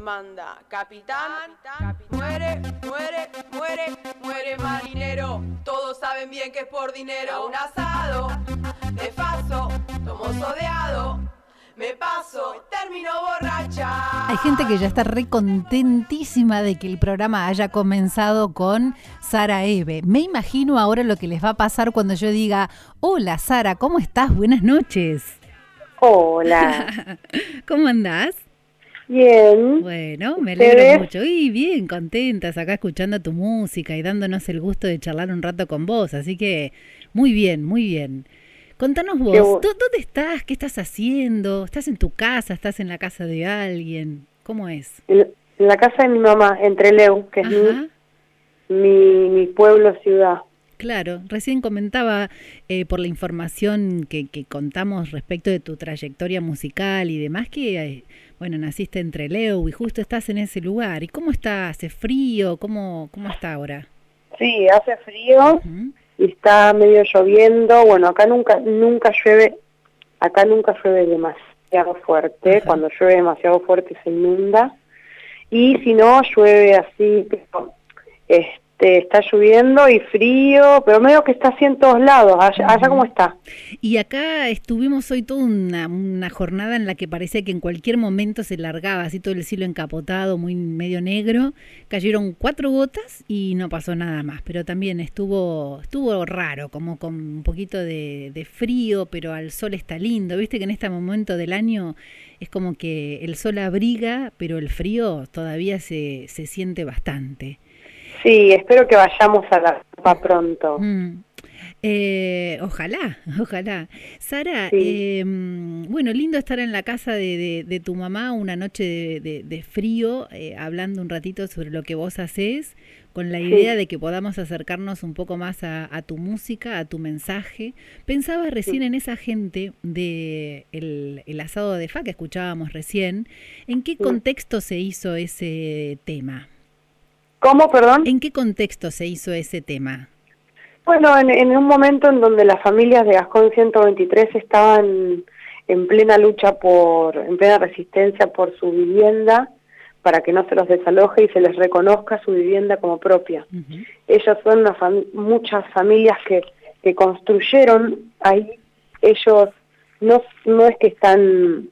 manda capitán, muere, muere, muere, muere marinero. Todos saben bien que es por dinero. Un asado, de paso, tomo sodeado, me paso, termino borracha. Hay gente que ya está re contentísima de que el programa haya comenzado con Sara Eve. Me imagino ahora lo que les va a pasar cuando yo diga: hola Sara, ¿cómo estás? Buenas noches. Hola. ¿Cómo andás? Bien. Bueno, me alegro mucho. Y bien, contentas acá escuchando tu música y dándonos el gusto de charlar un rato con vos. Así que muy bien, muy bien. Contanos vos, ¿dónde estás? ¿Qué estás haciendo? ¿Estás en tu casa? ¿Estás en la casa de alguien? ¿Cómo es? En la casa de mi mamá, en Trelew, que es mi pueblo, ciudad. Claro, recién comentaba por la información que contamos respecto de tu trayectoria musical y demás que, bueno, naciste en Trelew y justo estás en ese lugar. ¿Y cómo está? ¿Hace frío? ¿Cómo está ahora? Sí, hace frío y está medio lloviendo. Bueno, acá nunca llueve, nunca llueve demasiado fuerte. Cuando llueve demasiado fuerte se inunda. Y si no, llueve así, pero, está lloviendo y frío, pero medio que está así en todos lados. Allá ¿cómo está? Y acá estuvimos hoy toda una jornada en la que parecía que en cualquier momento se largaba así todo el cielo encapotado, muy medio negro. Cayeron 4 gotas y no pasó nada más, pero también estuvo raro, como con un poquito de frío, pero al sol está lindo. Viste que en este momento del año es como que el sol abriga, pero el frío todavía se siente bastante. Sí, espero que vayamos a la Pampa pronto. Ojalá. Sara, sí. Bueno, lindo estar en la casa de tu mamá una noche de frío, hablando un ratito sobre lo que vos hacés, con la idea de que podamos acercarnos un poco más a tu música, a tu mensaje. Pensaba recién en esa gente de el asado de fa que escuchábamos recién. ¿En qué contexto se hizo ese tema? ¿Cómo, perdón? ¿En qué contexto se hizo ese tema? Bueno, en un momento en donde las familias de Gascón 123 estaban en plena lucha en plena resistencia por su vivienda, para que no se los desaloje y se les reconozca su vivienda como propia. Ellos son muchas familias que construyeron ahí. Ellos no es que están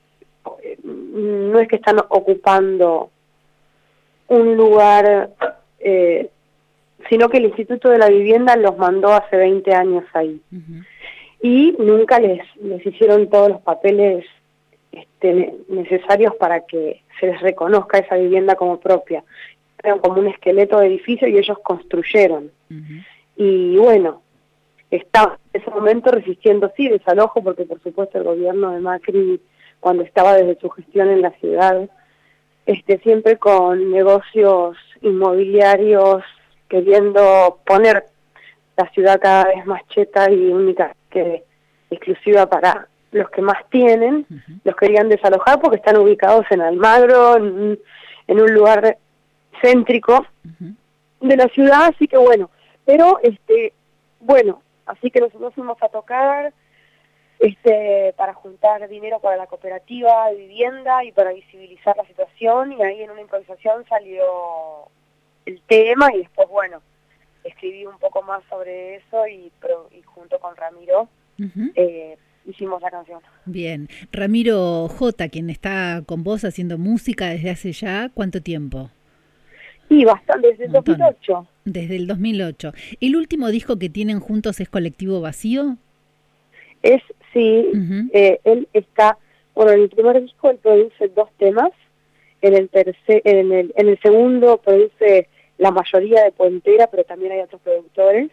ocupando un lugar, sino que el Instituto de la Vivienda los mandó hace 20 años ahí. Y nunca les hicieron todos los papeles necesarios para que se les reconozca esa vivienda como propia. Eran como un esqueleto de edificio y ellos construyeron. Y bueno, estaban en ese momento resistiendo, sí, desalojo, porque por supuesto el gobierno de Macri, cuando estaba desde su gestión en la ciudad, siempre con negocios inmobiliarios, queriendo poner la ciudad cada vez más cheta y única, que exclusiva para los que más tienen, los querían desalojar porque están ubicados en Almagro, en un lugar céntrico de la ciudad, así que bueno, pero así que nosotros fuimos a tocar para juntar dinero para la cooperativa de vivienda y para visibilizar la situación, y ahí en una improvisación salió el tema y después, bueno, escribí un poco más sobre eso y junto con Ramiro hicimos la canción. Bien. Ramiro J, quien está con vos haciendo música desde hace ya, ¿cuánto tiempo? Sí, bastante, desde el 2008. Desde el 2008. ¿El último disco que tienen juntos es Colectivo Vacío? Sí, él está, bueno, en el primer disco él produce 2 temas, en el segundo produce la mayoría de Puentera, pero también hay otros productores,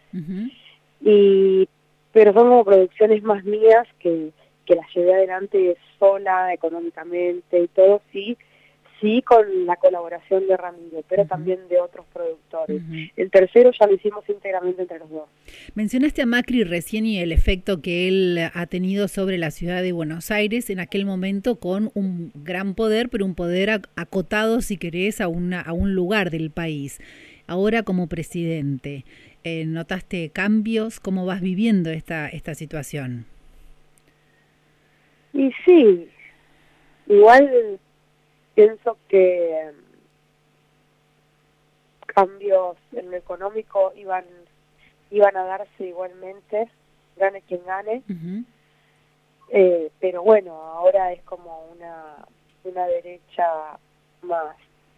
pero son como producciones más mías que las llevé adelante sola, económicamente y todo, sí, con la colaboración de Ramiro, pero también de otros productores. El tercero ya lo hicimos íntegramente entre los dos. Mencionaste a Macri recién y el efecto que él ha tenido sobre la ciudad de Buenos Aires en aquel momento, con un gran poder, pero un poder acotado, si querés, a un lugar del país. Ahora como presidente, ¿notaste cambios? ¿Cómo vas viviendo esta situación? Y sí, igual pienso que cambios en lo económico iban a darse igualmente, gane quien gane. Pero bueno, ahora es como una derecha más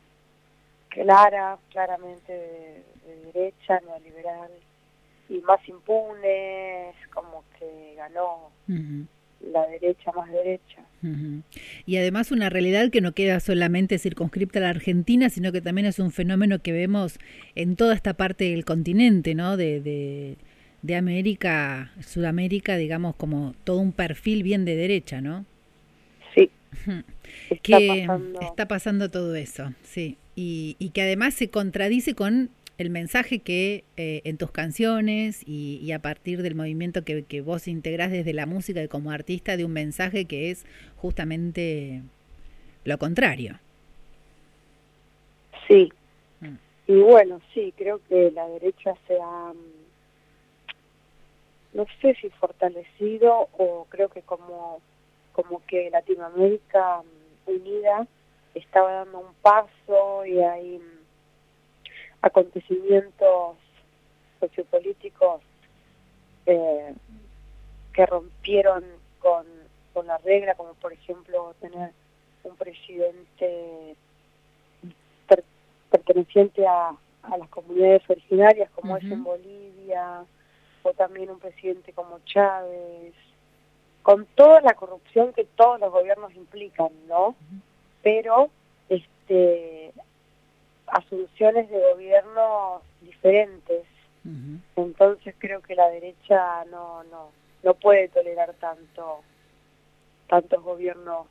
claramente de derecha, neoliberal, y más impune, es como que ganó la derecha más derecha. Y además una realidad que no queda solamente circunscripta a la Argentina, sino que también es un fenómeno que vemos en toda esta parte del continente, ¿no? De América, Sudamérica, digamos, como todo un perfil bien de derecha, ¿no? Sí. Está pasando todo eso, sí. Y que además se contradice con el mensaje que en tus canciones y a partir del movimiento que vos integrás desde la música y como artista, de un mensaje que es justamente lo contrario. Sí. Y bueno, sí, creo que la derecha se ha, no sé si fortalecido, o creo que como que Latinoamérica unida estaba dando un paso, y hay acontecimientos sociopolíticos que rompieron con la regla, como por ejemplo tener un presidente perteneciente a las comunidades originarias, como es en Bolivia, o también un presidente como Chávez, con toda la corrupción que todos los gobiernos implican, ¿no? Pero asunciones de gobiernos diferentes. Entonces creo que la derecha no puede tolerar tantos gobiernos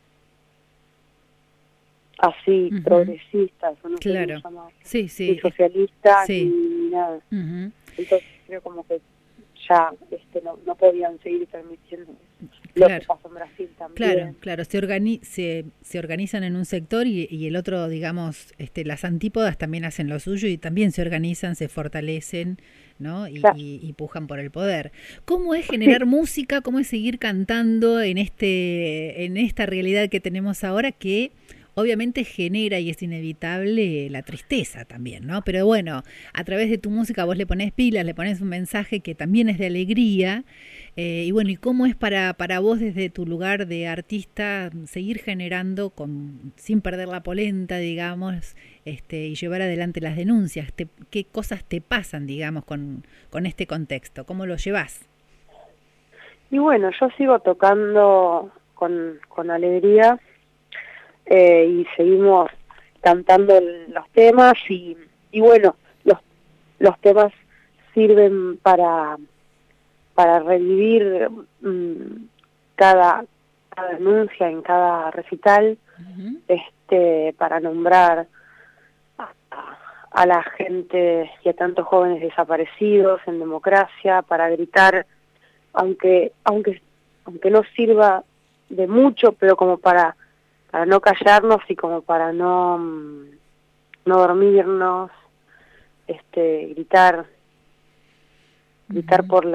así, progresistas, o no sé cómo llamarlo, sí, ni socialistas, sí. ni nada. Entonces creo como que ya no podían seguir permitiendo lo que pasó en Brasil también. Claro, se organizan en un sector y el otro, digamos, las antípodas también hacen lo suyo y también se organizan, se fortalecen, ¿no? Y pujan por el poder. ¿Cómo es generar música? ¿Cómo es seguir cantando en esta realidad que tenemos ahora, que obviamente genera y es inevitable la tristeza también, ¿no? Pero bueno, a través de tu música vos le ponés pilas, le ponés un mensaje que también es de alegría. Y bueno, ¿y cómo es para vos desde tu lugar de artista seguir generando sin perder la polenta, digamos, y llevar adelante las denuncias? ¿Qué cosas te pasan, digamos, con este contexto? ¿Cómo lo llevas? Y bueno, yo sigo tocando con alegría, y seguimos cantando los temas, y bueno, los temas sirven para revivir cada denuncia en cada recital, para nombrar a la gente y a tantos jóvenes desaparecidos en democracia, para gritar, aunque no sirva de mucho, pero como para no callarnos y como para no dormirnos, gritar por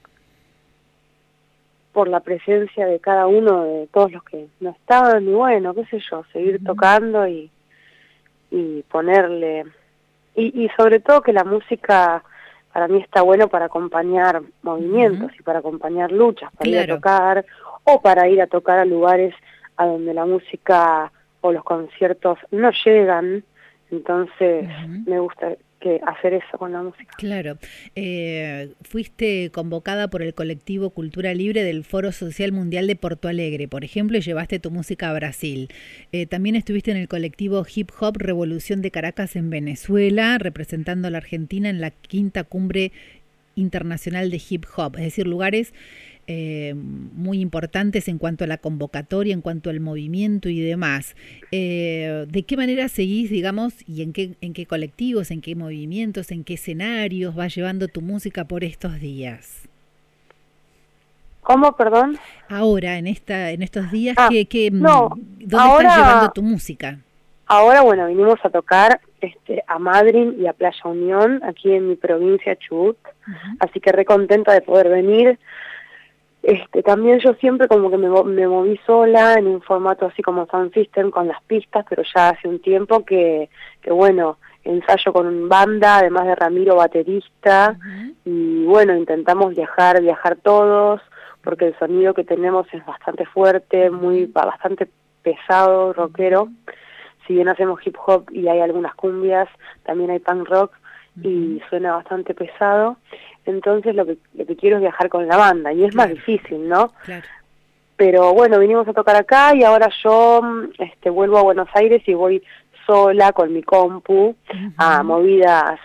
la presencia de cada uno, de todos los que no estaban, y bueno, qué sé yo, seguir tocando y ponerle, y sobre todo que la música para mí está bueno para acompañar movimientos y para acompañar luchas, para ir a tocar, o para ir a tocar a lugares a donde la música o los conciertos no llegan. Entonces me gusta hacer eso con la música. Claro. Fuiste convocada por el colectivo Cultura Libre del Foro Social Mundial de Porto Alegre, por ejemplo, y llevaste tu música a Brasil. También estuviste en el colectivo Hip Hop Revolución de Caracas en Venezuela, representando a la Argentina en la 5ª Cumbre Internacional de Hip Hop, es decir, lugares muy importantes en cuanto a la convocatoria, en cuanto al movimiento y demás. ¿De qué manera seguís, digamos, y en qué colectivos, en qué movimientos, en qué escenarios vas llevando tu música por estos días? ¿Cómo, perdón? Ahora, en estos días, ¿dónde ahora, estás llevando tu música? Ahora, bueno, vinimos a tocar a Madryn y a Playa Unión, aquí en mi provincia, Chubut, así que re contenta de poder venir. También yo siempre como que me moví sola en un formato así como Sound System con las pistas, pero ya hace un tiempo que bueno, ensayo con banda, además de Ramiro, baterista, y bueno, intentamos viajar todos, porque el sonido que tenemos es bastante fuerte, bastante pesado, rockero. Si bien hacemos hip hop y hay algunas cumbias, también hay punk rock y suena bastante pesado. Entonces lo que quiero es viajar con la banda y es más difícil, ¿no? Claro. Pero bueno, vinimos a tocar acá y ahora yo vuelvo a Buenos Aires y voy sola con mi compu a movidas.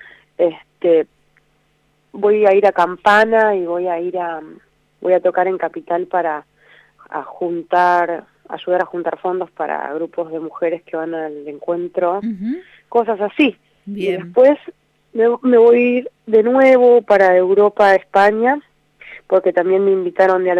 Voy a ir a Campana y voy a tocar en Capital para ayudar a juntar fondos para grupos de mujeres que van al encuentro, cosas así. Bien. Y después me voy a ir de nuevo para Europa, España, porque también me invitaron de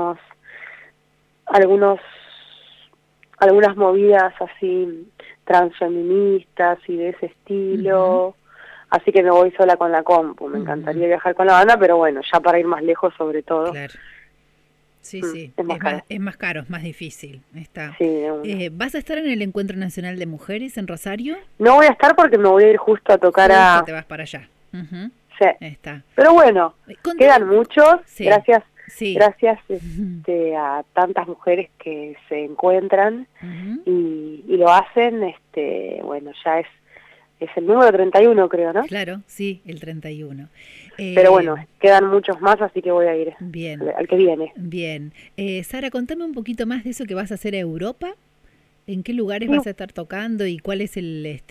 algunas movidas así transfeministas y de ese estilo. Así que me voy sola con la compu. Me encantaría viajar con la banda, pero bueno, ya para ir más lejos sobre todo. Claro. Sí, es más caro, es más difícil. Está. Sí, ¿Vas a estar en el Encuentro Nacional de Mujeres en Rosario? No voy a estar porque me voy a ir justo a tocar te vas para allá. Sí. Está. Pero bueno, quedan muchos. Sí. Gracias a tantas mujeres que se encuentran y lo hacen. Bueno, ya es el número 31, creo, ¿no? Claro, sí, el 31. Pero bueno, quedan muchos más, así que voy a ir al que viene. Bien. Sara, contame un poquito más de eso que vas a hacer a Europa. ¿En qué lugares vas a estar tocando y cuál es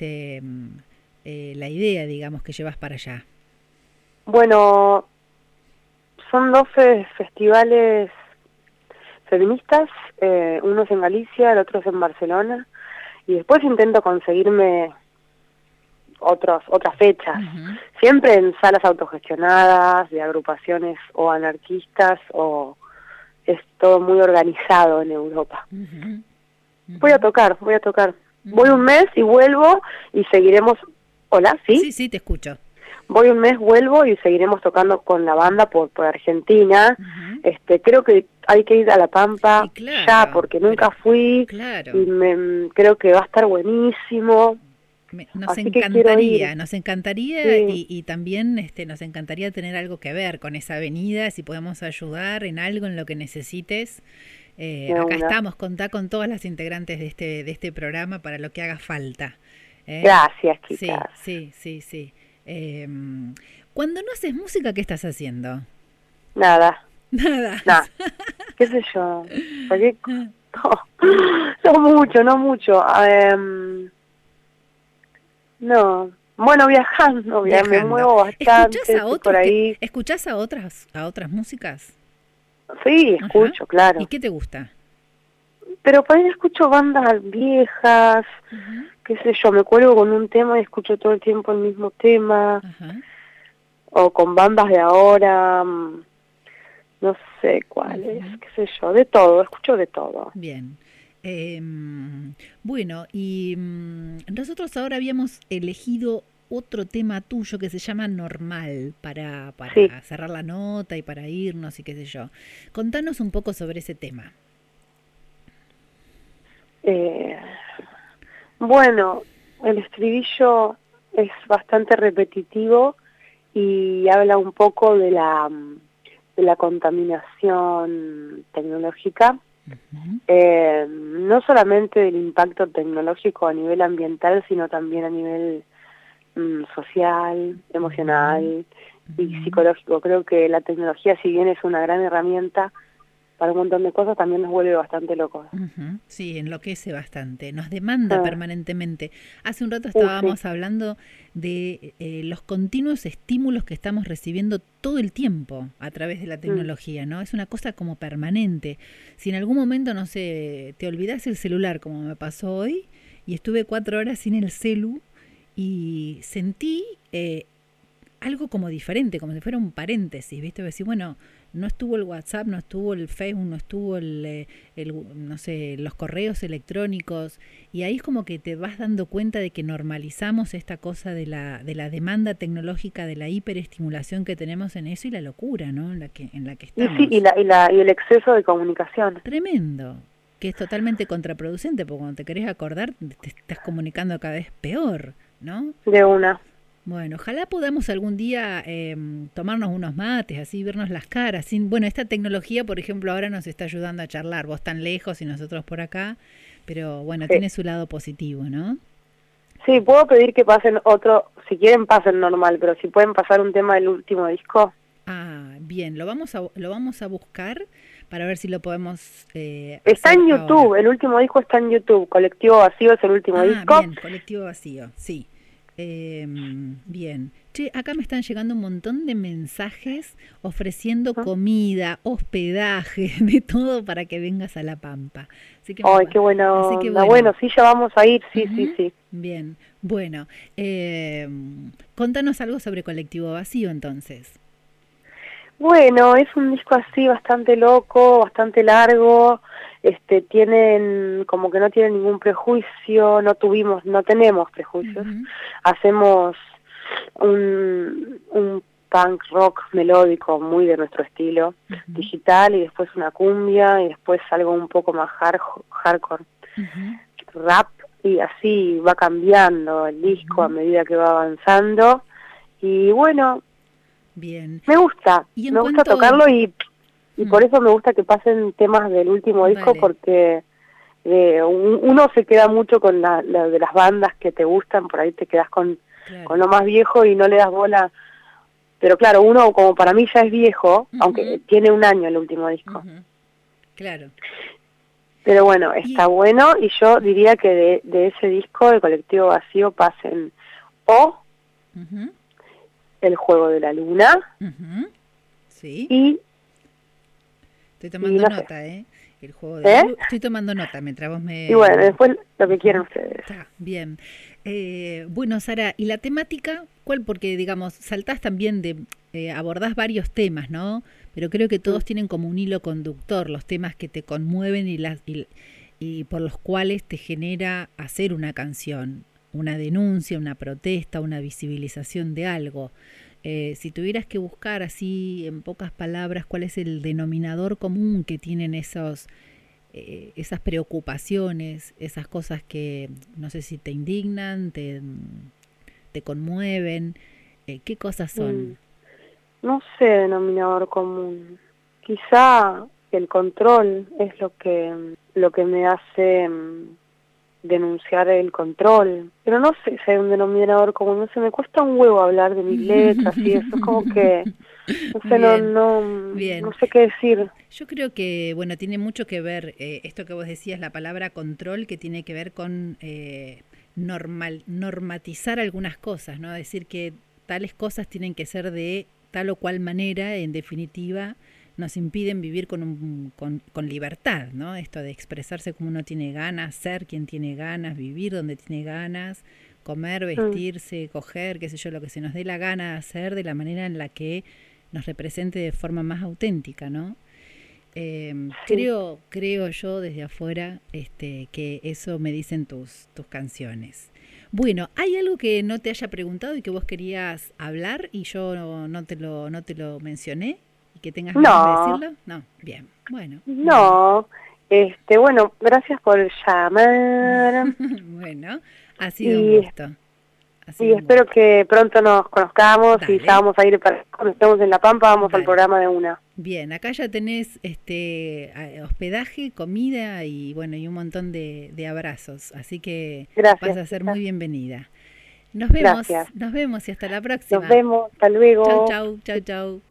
la idea, digamos, que llevas para allá? Bueno, son 12 festivales feministas, uno es en Galicia, el otro es en Barcelona, y después intento conseguirme otras fechas, siempre en salas autogestionadas, de agrupaciones o anarquistas, o es todo muy organizado en Europa. Voy a tocar. Voy un mes y vuelvo y seguiremos... ¿Hola? ¿Sí? Sí, te escucho. Voy un mes, vuelvo y seguiremos tocando con la banda por Argentina. Creo que hay que ir a La Pampa ya, porque nunca fui. Claro. Y creo que va a estar buenísimo. Nos encantaría y también nos encantaría tener algo que ver con esa avenida, si podemos ayudar en algo, en lo que necesites. Acá estamos, contá con todas las integrantes de este programa para lo que haga falta. Gracias, chicas. Sí. Cuando no haces música, ¿qué estás haciendo? Nada. ¿Qué sé yo? No mucho. No. Bueno, viajando. Me muevo bastante. ¿Escuchás a otras músicas? Sí, escucho, claro. ¿Y qué te gusta? Pero por ahí escucho bandas viejas, qué sé yo, me cuelgo con un tema y escucho todo el tiempo el mismo tema, o con bandas de ahora, no sé cuáles, qué sé yo, de todo, escucho de todo. Bien. Bueno, y nosotros ahora habíamos elegido otro tema tuyo que se llama Normal para cerrar la nota y para irnos y qué sé yo. Contanos un poco sobre ese tema. Bueno, el estribillo es bastante repetitivo y habla un poco de la contaminación tecnológica, no solamente del impacto tecnológico a nivel ambiental, sino también a nivel social, emocional y psicológico. Creo que la tecnología, si bien es una gran herramienta para un montón de cosas, también nos vuelve bastante locos. Sí, enloquece bastante, nos demanda permanentemente. Hace un rato estábamos hablando de los continuos estímulos que estamos recibiendo todo el tiempo a través de la tecnología, ¿no? Es una cosa como permanente. Si en algún momento, no sé, te olvidás el celular, como me pasó hoy, y estuve 4 horas sin el celu, y sentí algo como diferente, como si fuera un paréntesis, ¿viste? Decir, bueno, no estuvo el WhatsApp, no estuvo el Facebook, no estuvo no sé, los correos electrónicos, y ahí es como que te vas dando cuenta de que normalizamos esta cosa de la demanda tecnológica, de la hiperestimulación que tenemos en eso y la locura, ¿no? En la que estamos. Y el exceso de comunicación. Tremendo, que es totalmente contraproducente, porque cuando te querés acordar te estás comunicando cada vez peor, ¿no? De una. Bueno, ojalá podamos algún día tomarnos unos mates, así vernos las caras. Bueno, esta tecnología, por ejemplo, ahora nos está ayudando a charlar, vos tan lejos y nosotros por acá, pero bueno, tiene su lado positivo, ¿no? Sí, puedo pedir que pasen otro, si quieren pasen normal, pero si pueden pasar un tema del último disco. Ah, bien, lo vamos a buscar para ver si lo podemos está en YouTube, ahora. El último disco está en YouTube, Colectivo Vacío es el último disco. Bien, Colectivo Vacío, sí. Bien. Che, acá me están llegando un montón de mensajes ofreciendo comida, hospedaje, de todo para que vengas a La Pampa. Así que qué bueno. Así que bueno, sí, ya vamos a ir, sí, sí. Bien, bueno. Contanos algo sobre Colectivo Vacío, entonces. Bueno, es un disco así bastante loco, bastante largo. Tienen como que no tienen ningún prejuicio, no tenemos prejuicios. Hacemos un punk rock melódico muy de nuestro estilo, digital, y después una cumbia, y después algo un poco más hardcore, rap, y así va cambiando el disco a medida que va avanzando. Y bueno, bien. Me gusta tocarlo y por eso me gusta que pasen temas del último disco, porque uno se queda mucho con de las bandas que te gustan, por ahí te quedas con lo más viejo y no le das bola. Pero claro, uno como para mí ya es viejo, aunque tiene un año el último disco. Claro. Pero bueno, está bueno, y yo diría que de ese disco, de Colectivo Vacío, pasen El Juego de la Luna, sí. Y estoy tomando nota, El Juego de la Luna. Estoy tomando nota mientras vos me... Y bueno, después lo que quieran ustedes. Está bien. Bueno, Sara, ¿y la temática cuál? Porque, digamos, saltás también abordás varios temas, ¿no? Pero creo que todos tienen como un hilo conductor, los temas que te conmueven y por los cuales te genera hacer una canción, una denuncia, una protesta, una visibilización de algo. Si tuvieras que buscar así en pocas palabras cuál es el denominador común que tienen esas preocupaciones, esas cosas que no sé si te indignan, te conmueven, ¿qué cosas son? No sé, denominador común. Quizá el control es lo que me hace denunciar el control, pero no sé si hay un denominador común. No sé, me cuesta un huevo hablar de mis letras y eso, es como que no sé, no sé qué decir. Yo creo que, bueno, tiene mucho que ver esto que vos decías, la palabra control, que tiene que ver con normatizar algunas cosas, ¿no? Decir que tales cosas tienen que ser de tal o cual manera, en definitiva, nos impiden vivir con libertad, ¿no? Esto de expresarse como uno tiene ganas, ser quien tiene ganas, vivir donde tiene ganas, comer, vestirse, coger, qué sé yo, lo que se nos dé la gana de hacer de la manera en la que nos represente de forma más auténtica, ¿no? Creo yo desde afuera que eso me dicen tus canciones. Bueno, ¿hay algo que no te haya preguntado y que vos querías hablar y yo no te lo mencioné? ¿Que tengas ganas de decirlo? No, bien, bueno. No, bueno, gracias por llamar. Bueno, ha sido un gusto. Y espero que pronto nos conozcamos. Dale. Y ya vamos a ir, cuando estemos en La Pampa, vamos al programa de una. Bien, acá ya tenés hospedaje, comida y bueno, y un montón de abrazos, así que vas a ser muy bienvenida. Nos vemos y hasta la próxima. Nos vemos, hasta luego. Chau.